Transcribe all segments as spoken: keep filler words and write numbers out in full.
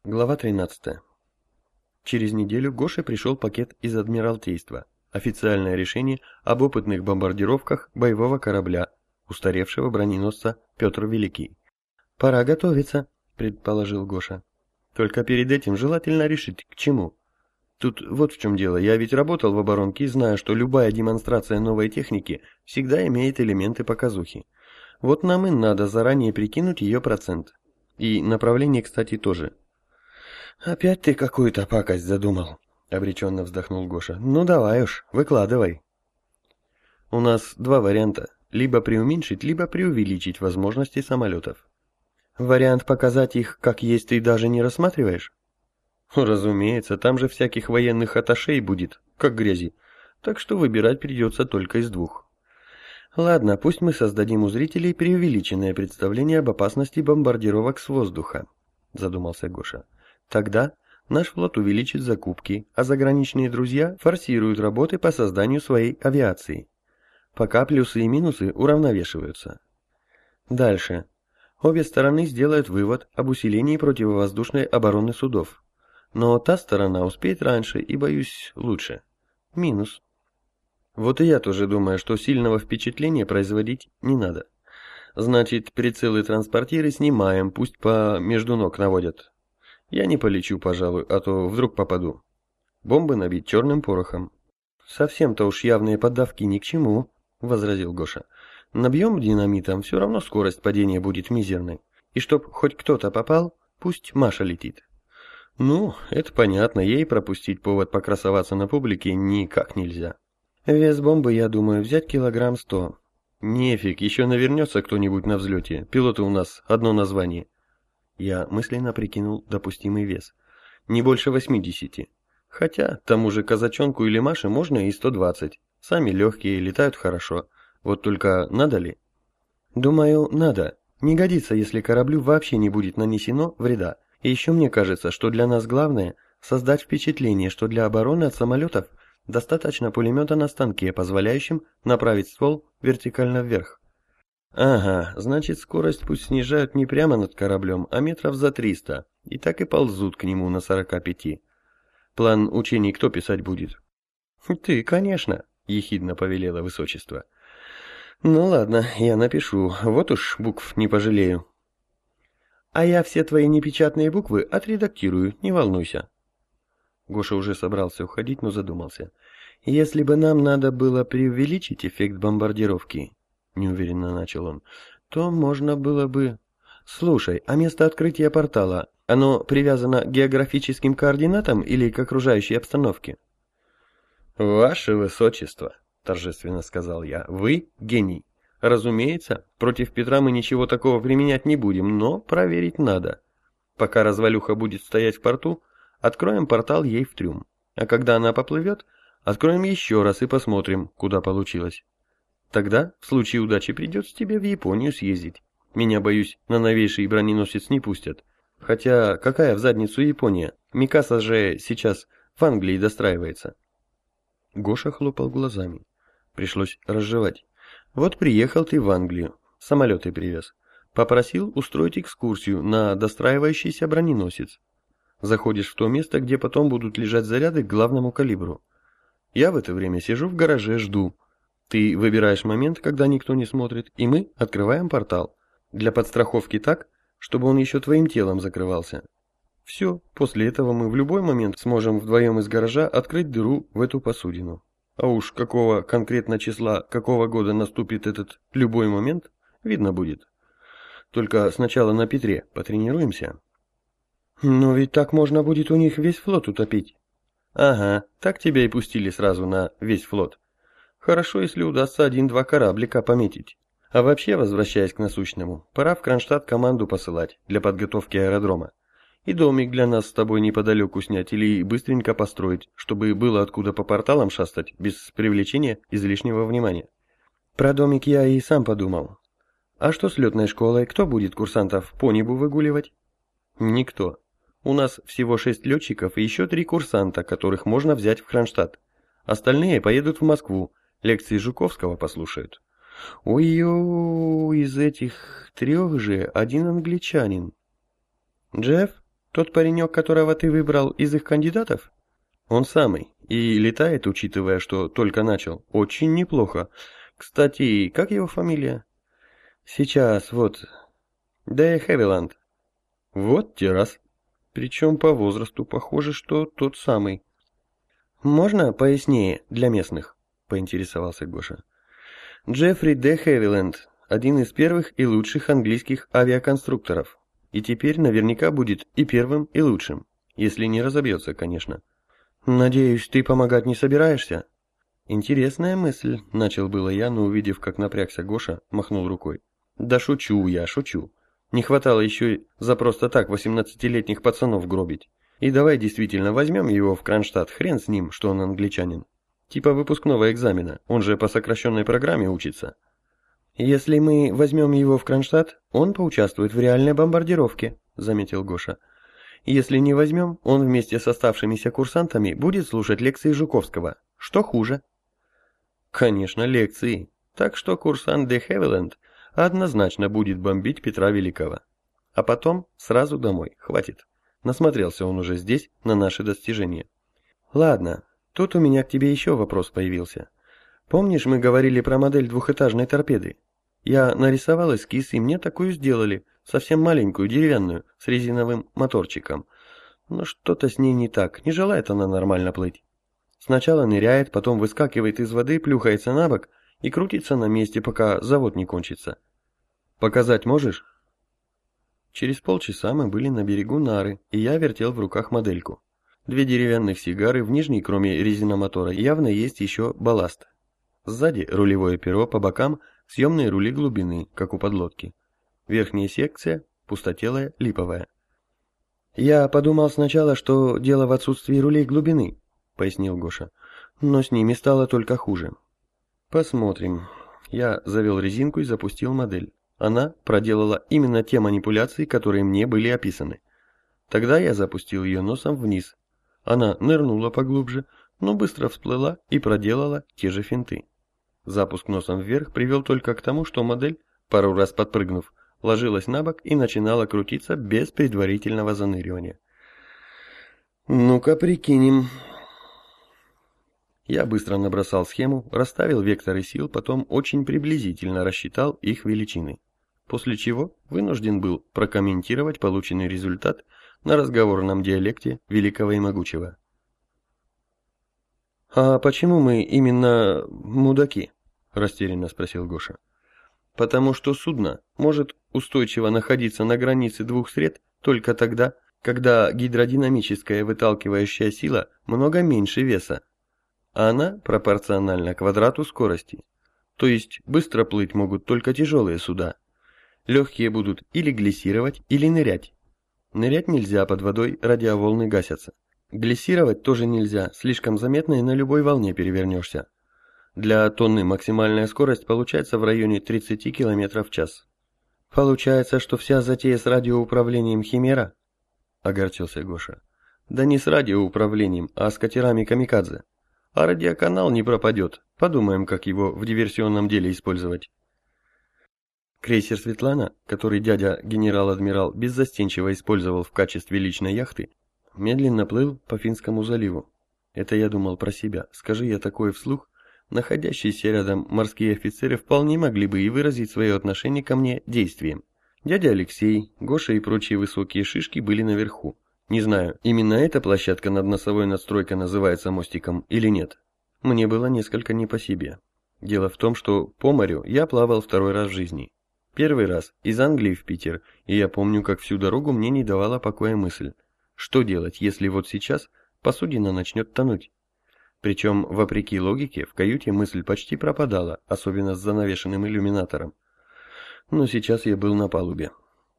Глава тринадцатая. Через неделю Гоше пришел пакет из Адмиралтейства. Официальное решение об опытных бомбардировках боевого корабля, устаревшего броненосца Петр Великий. «Пора готовиться», — предположил Гоша. «Только перед этим желательно решить, к чему. Тут вот в чем дело. Я ведь работал в оборонке и знаю, что любая демонстрация новой техники всегда имеет элементы показухи. Вот нам и надо заранее прикинуть ее процент. И направление, кстати, тоже». «Опять ты какую-то пакость задумал», — обреченно вздохнул Гоша. «Ну давай уж, выкладывай». «У нас два варианта. Либо преуменьшить, либо преувеличить возможности самолетов». «Вариант показать их как есть ты даже не рассматриваешь?» «Разумеется, там же всяких военных атташей будет, как грязи. Так что выбирать придется только из двух». «Ладно, пусть мы создадим у зрителей преувеличенное представление об опасности бомбардировок с воздуха», — задумался Гоша. «Тогда наш флот увеличит закупки, а заграничные друзья форсируют работы по созданию своей авиации. Пока плюсы и минусы уравновешиваются. Дальше. Обе стороны сделают вывод об усилении противовоздушной обороны судов. Но та сторона успеет раньше и, боюсь, лучше. Минус. Вот и я тоже думаю, что сильного впечатления производить не надо. Значит, прицелы-транспортиры снимаем, пусть по между ног наводят. Я не полечу, пожалуй, а то вдруг попаду. Бомбы набить черным порохом». «Совсем-то уж явные поддавки ни к чему», — возразил Гоша. «Набьем динамитом, все равно скорость падения будет мизерной. И чтоб хоть кто-то попал, пусть Маша летит». «Ну, это понятно, ей пропустить повод покрасоваться на публике никак нельзя». «Вес бомбы, я думаю, взять килограмм сто». «Нефиг, еще навернется кто-нибудь на взлете. Пилоты у нас одно название». Я мысленно прикинул допустимый вес. Не больше восьмидесяти. Хотя тому же казачонку или Маше можно и сто двадцать. Сами легкие, летают хорошо. Вот только надо ли? Думаю, надо. Не годится, если кораблю вообще не будет нанесено вреда. И еще мне кажется, что для нас главное создать впечатление, что для обороны от самолетов достаточно пулемета на станке, позволяющим направить ствол вертикально вверх. Ага, значит, скорость пусть снижают не прямо над кораблем, а метров за триста, и так и ползут к нему на сорока пяти. План учений кто писать будет? Ты, конечно, ехидно повелело высочество. Ну ладно, я напишу, вот уж букв не пожалею. А я все твои непечатные буквы отредактирую, не волнуйся. Гоша уже собрался уходить, но задумался. Если бы нам надо было преувеличить эффект бомбардировки, неуверенно начал он, то можно было бы... Слушай, а место открытия портала, оно привязано к географическим координатам или к окружающей обстановке? Ваше Высочество, торжественно сказал я, вы гений. Разумеется, против Петра мы ничего такого применять не будем, но проверить надо. Пока развалюха будет стоять в порту, откроем портал ей в трюм. А когда она поплывет, откроем еще раз и посмотрим, куда получилось. Тогда, в случае удачи, придется тебе в Японию съездить. Меня, боюсь, на новейший броненосец не пустят. Хотя, какая в задницу Япония? Микаса же сейчас в Англии достраивается. Гоша хлопал глазами. Пришлось разжевать. Вот приехал ты в Англию, самолеты привез. Попросил устроить экскурсию на достраивающийся броненосец. Заходишь в то место, где потом будут лежать заряды к главному калибру. Я в это время сижу в гараже, жду. Ты выбираешь момент, когда никто не смотрит, и мы открываем портал. Для подстраховки так, чтобы он еще твоим телом закрывался. Все, после этого мы в любой момент сможем вдвоем из гаража открыть дыру в эту посудину. А уж какого конкретно числа, какого года наступит этот любой момент, видно будет. Только сначала на Петре потренируемся. Но ведь так можно будет у них весь флот утопить. Ага, так тебя и пустили сразу на весь флот. Хорошо, если удастся один-два кораблика пометить. А вообще, возвращаясь к насущному, пора в Кронштадт команду посылать для подготовки аэродрома. И домик для нас с тобой неподалеку снять или быстренько построить, чтобы было откуда по порталам шастать, без привлечения излишнего внимания. Про домик я и сам подумал. А что с летной школой? Кто будет курсантов по небу выгуливать? Никто. У нас всего шесть летчиков и еще три курсанта, которых можно взять в Кронштадт. Остальные поедут в Москву. Лекции Жуковского послушают. Ой-ой, из этих трех же один англичанин. Джефф? Тот паренек, которого ты выбрал из их кандидатов? Он самый. И летает, учитывая, что только начал, очень неплохо. Кстати, как его фамилия? Сейчас, вот. Де Хевиланд. Вот те раз. Причем по возрасту похоже, что тот самый. Можно пояснее для местных? Поинтересовался Гоша. Джеффри Де Хевиленд, один из первых и лучших английских авиаконструкторов. И теперь наверняка будет и первым, и лучшим. Если не разобьется, конечно. Надеюсь, ты помогать не собираешься? Интересная мысль, начал было я, но увидев, как напрягся Гоша, махнул рукой. Да шучу я, шучу. Не хватало еще за просто так восемнадцатилетних пацанов гробить. И давай действительно возьмем его в Кронштадт, хрен с ним, что он англичанин. Типа выпускного экзамена, он же по сокращенной программе учится. Если мы возьмем его в Кронштадт, он поучаствует в реальной бомбардировке, заметил Гоша. Если не возьмем, он вместе с оставшимися курсантами будет слушать лекции Жуковского. Что хуже? Конечно, лекции. Так что курсант Де Хевиленд однозначно будет бомбить Петра Великого. А потом сразу домой, хватит. Насмотрелся он уже здесь на наши достижения. Ладно, тут у меня к тебе еще вопрос появился. Помнишь, мы говорили про модель двухэтажной торпеды? Я нарисовал эскиз, и мне такую сделали, совсем маленькую, деревянную, с резиновым моторчиком. Но что-то с ней не так, не желает она нормально плыть. Сначала ныряет, потом выскакивает из воды, плюхается на бок и крутится на месте, пока завод не кончится. Показать можешь? Через полчаса мы были на берегу Нары, и я вертел в руках модельку. Две деревянных сигары, в нижней, кроме резиномотора, явно есть еще балласт. Сзади рулевое перо, по бокам съемные рули глубины, как у подлодки. Верхняя секция пустотелая, липовая. «Я подумал сначала, что дело в отсутствии рулей глубины», — пояснил Гоша, — «но с ними стало только хуже». «Посмотрим». Я завел резинку и запустил модель. Она проделала именно те манипуляции, которые мне были описаны. Тогда я запустил ее носом вниз. Она нырнула поглубже, но быстро всплыла и проделала те же финты. Запуск носом вверх привел только к тому, что модель, пару раз подпрыгнув, ложилась на бок и начинала крутиться без предварительного заныривания. «Ну-ка прикинем». Я быстро набросал схему, расставил векторы сил, потом очень приблизительно рассчитал их величины. После чего вынужден был прокомментировать полученный результат на разговорном диалекте великого и могучего. «А почему мы именно мудаки?» – растерянно спросил Гоша. «Потому что судно может устойчиво находиться на границе двух сред только тогда, когда гидродинамическая выталкивающая сила много меньше веса, а она пропорциональна квадрату скорости. То есть быстро плыть могут только тяжелые суда. Легкие будут или глиссировать, или нырять. Нырять нельзя, под водой радиоволны гасятся. Глиссировать тоже нельзя, слишком заметно и на любой волне перевернешься. Для тонны максимальная скорость получается в районе тридцати километров в час. Получается, что вся затея с радиоуправлением химера? Огорчился Гоша. Да не с радиоуправлением, а с катерами камикадзе. А радиоканал не пропадет. Подумаем, как его в диверсионном деле использовать. Крейсер «Светлана», который дядя генерал-адмирал беззастенчиво использовал в качестве личной яхты, медленно плыл по Финскому заливу. Это я думал про себя. Скажи я такое вслух, находящиеся рядом морские офицеры вполне могли бы и выразить свое отношение ко мне действием. Дядя Алексей, Гоша и прочие высокие шишки были наверху. Не знаю, именно эта площадка над носовой надстройкой называется мостиком или нет. Мне было несколько не по себе. Дело в том, что по морю я плавал второй раз в жизни. Первый раз из Англии в Питер, и я помню, как всю дорогу мне не давала покоя мысль, что делать, если вот сейчас посудина начнет тонуть. Причем, вопреки логике, в каюте мысль почти пропадала, особенно с занавешенным иллюминатором. Но сейчас я был на палубе.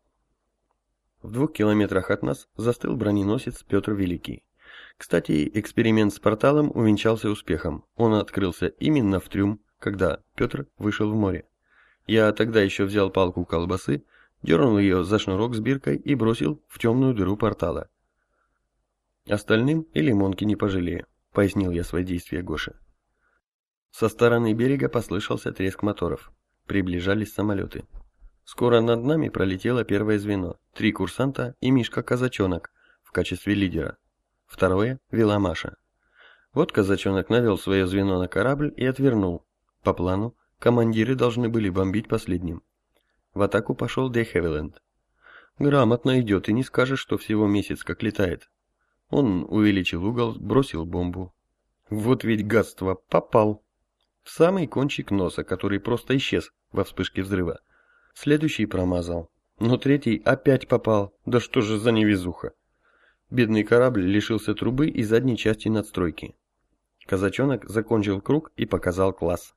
В двух километрах от нас застыл броненосец Петр Великий. Кстати, эксперимент с порталом увенчался успехом. Он открылся именно в трюм, когда Петр вышел в море. Я тогда еще взял палку колбасы, дернул ее за шнурок с биркой и бросил в темную дыру портала. Остальным и лимонки не пожалею, пояснил я свои действия Гоше. Со стороны берега послышался треск моторов. Приближались самолеты. Скоро над нами пролетело первое звено, три курсанта и Мишка-казачонок, в качестве лидера. Второе вела Маша. Вот казачонок навел свое звено на корабль и отвернул. По плану, командиры должны были бомбить последним. В атаку пошел де Хевиленд. Грамотно идет, и не скажешь, что всего месяц как летает. Он увеличил угол, бросил бомбу. Вот ведь гадство, попал. В самый кончик носа, который просто исчез во вспышке взрыва. Следующий промазал. Но третий опять попал. Да что же за невезуха. Бедный корабль лишился трубы и задней части надстройки. Казачонок закончил круг и показал класс.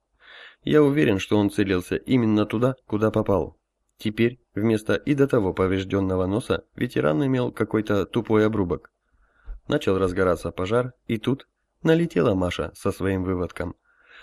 Я уверен, что он целился именно туда, куда попал. Теперь вместо и до того поврежденного носа ветеран имел какой-то тупой обрубок. Начал разгораться пожар, и тут налетела Маша со своим выводком.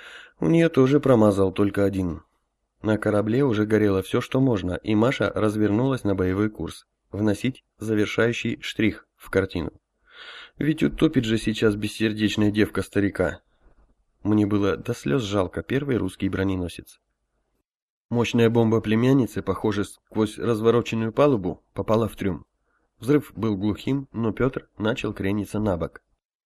У нее тоже промазал только один. На корабле уже горело все, что можно, и Маша развернулась на боевой курс. Вносить завершающий штрих в картину. Ведь утопит же сейчас бессердечная девка старика. Мне было до слез жалко первый русский броненосец. Мощная бомба племянницы, похоже, сквозь развороченную палубу, попала в трюм. Взрыв был глухим, но Петр начал крениться на бок.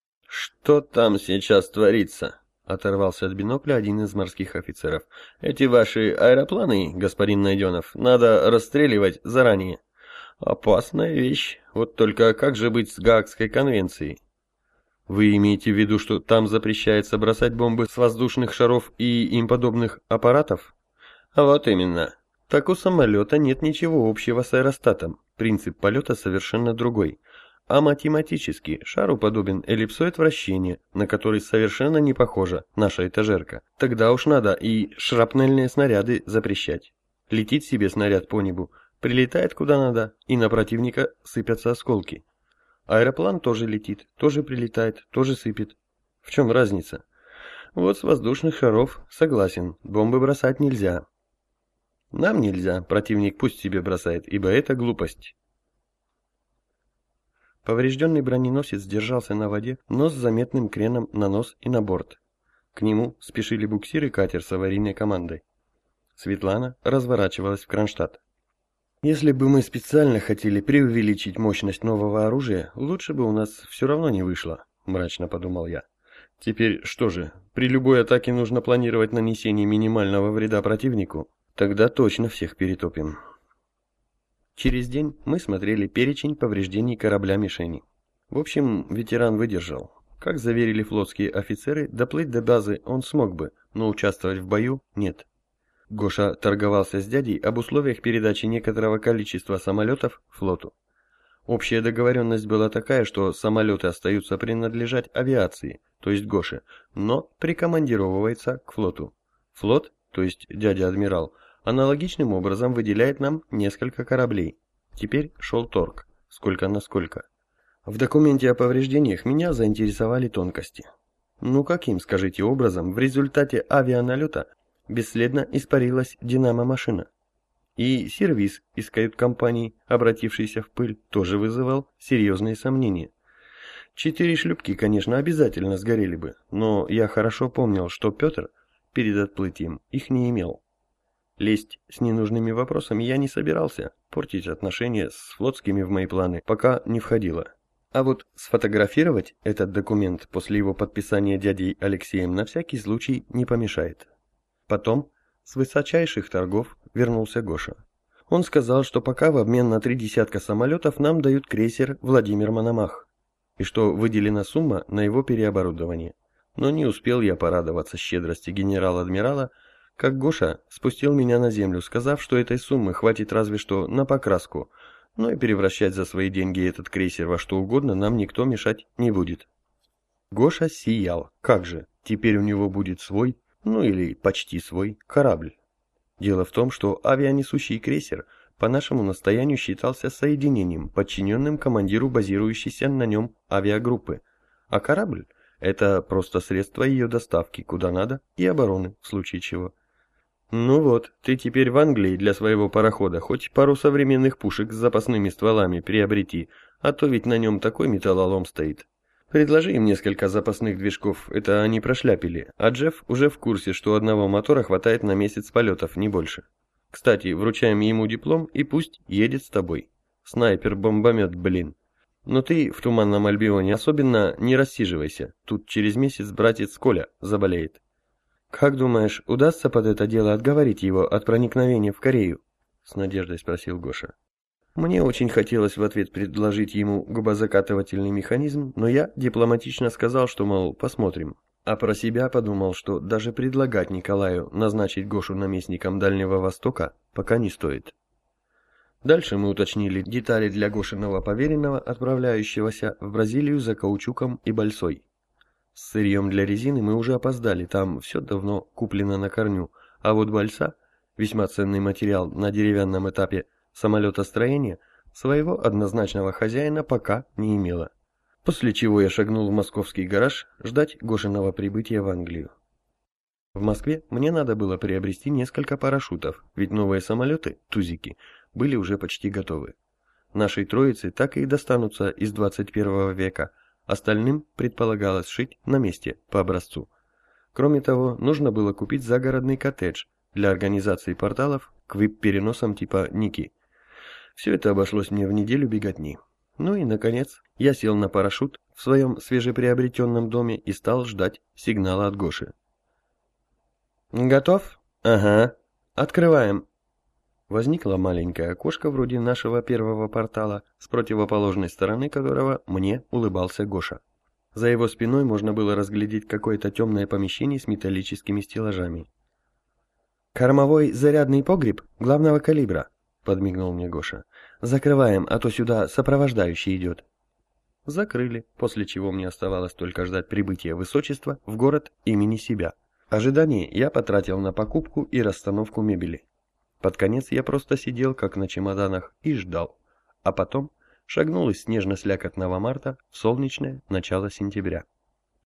«Что там сейчас творится?» — оторвался от бинокля один из морских офицеров. «Эти ваши аэропланы, господин Найденов, надо расстреливать заранее. Опасная вещь. Вот только как же быть с Гаагской конвенцией?» «Вы имеете в виду, что там запрещается бросать бомбы с воздушных шаров и им подобных аппаратов?» «Вот именно. Так у самолета нет ничего общего с аэростатом. Принцип полета совершенно другой. А математически шару подобен эллипсоид вращения, на который совершенно не похожа наша этажерка. Тогда уж надо и шрапнельные снаряды запрещать. Летит себе снаряд по небу, прилетает куда надо, и на противника сыпятся осколки. Аэроплан тоже летит, тоже прилетает, тоже сыпет. В чем разница? Вот с воздушных шаров согласен, бомбы бросать нельзя. Нам нельзя, противник пусть себе бросает, ибо это глупость. Поврежденный броненосец держался на воде, но с заметным креном на нос и на борт. К нему спешили буксир и катер с аварийной командой. Светлана разворачивалась в Кронштадт. Если бы мы специально хотели преувеличить мощность нового оружия, лучше бы у нас все равно не вышло, мрачно подумал я. Теперь что же, при любой атаке нужно планировать нанесение минимального вреда противнику? Тогда точно всех перетопим. Через день мы смотрели перечень повреждений корабля-мишени. В общем, ветеран выдержал. Как заверили флотские офицеры, доплыть до базы он смог бы, но участвовать в бою нет. Гоша торговался с дядей об условиях передачи некоторого количества самолетов флоту. Общая договоренность была такая, что самолеты остаются принадлежать авиации, то есть Гоше, но прикомандировывается к флоту. Флот, то есть дядя-адмирал, аналогичным образом выделяет нам несколько кораблей. Теперь шел торг, сколько на сколько. В документе о повреждениях меня заинтересовали тонкости. Ну каким, скажите, образом в результате авианалета бесследно испарилась динамо-машина? И сервис из кают-компании, обратившийся в пыль, тоже вызывал серьезные сомнения. Четыре шлюпки, конечно, обязательно сгорели бы, но я хорошо помнил, что Петр перед отплытием их не имел. Лезть с ненужными вопросами я не собирался, портить отношения с флотскими в мои планы пока не входило. А вот сфотографировать этот документ после его подписания дядей Алексеем на всякий случай не помешает. Потом с высочайших торгов вернулся Гоша. Он сказал, что пока в обмен на три десятка самолетов нам дают крейсер «Владимир Мономах», и что выделена сумма на его переоборудование. Но не успел я порадоваться щедрости генерал-адмирала, как Гоша спустил меня на землю, сказав, что этой суммы хватит разве что на покраску, но и превращать за свои деньги этот крейсер во что угодно нам никто мешать не будет. Гоша сиял. Как же, теперь у него будет свой, ну или почти свой, корабль. Дело в том, что авианесущий крейсер по нашему настоянию считался соединением, подчиненным командиру базирующейся на нем авиагруппы, а корабль – это просто средство ее доставки куда надо и обороны в случае чего. Ну вот, ты теперь в Англии для своего парохода хоть пару современных пушек с запасными стволами приобрети, а то ведь на нем такой металлолом стоит. Предложи им несколько запасных движков, это они прошляпили, а Джефф уже в курсе, что одного мотора хватает на месяц полетов, не больше. Кстати, вручаем ему диплом и пусть едет с тобой. Снайпер-бомбомет, блин. Но ты в Туманном Альбионе особенно не рассиживайся, тут через месяц братец Коля заболеет. Как думаешь, удастся под это дело отговорить его от проникновения в Корею? С надеждой спросил Гоша. Мне очень хотелось в ответ предложить ему губозакатывательный механизм, но я дипломатично сказал, что, мол, посмотрим. А про себя подумал, что даже предлагать Николаю назначить Гошу наместником Дальнего Востока пока не стоит. Дальше мы уточнили детали для Гошиного поверенного, отправляющегося в Бразилию за каучуком и бальсой. С сырьем для резины мы уже опоздали, там все давно куплено на корню, а вот бальса, весьма ценный материал на деревянном этапе самолетостроения, своего однозначного хозяина пока не имела. После чего я шагнул в московский гараж ждать Гошиного прибытия в Англию. В Москве мне надо было приобрести несколько парашютов, ведь новые самолеты, тузики, были уже почти готовы. Нашей троице так и достанутся из двадцать первого века, остальным предполагалось шить на месте по образцу. Кроме того, нужно было купить загородный коттедж для организации порталов к вип-переносам типа Ники. Все это обошлось мне в неделю беготни. Ну и, наконец, я сел на парашют в своем свежеприобретенном доме и стал ждать сигнала от Гоши. «Готов? Ага. Открываем». Возникло маленькое окошко вроде нашего первого портала, с противоположной стороны которого мне улыбался Гоша. За его спиной можно было разглядеть какое-то темное помещение с металлическими стеллажами. «Кормовой зарядный погреб главного калибра», — подмигнул мне Гоша. «Закрываем, а то сюда сопровождающий идет». Закрыли, после чего мне оставалось только ждать прибытия высочества в город имени себя. Ожидание я потратил на покупку и расстановку мебели. Под конец я просто сидел, как на чемоданах, и ждал. А потом шагнул из снежно-слякотного марта в солнечное начало сентября.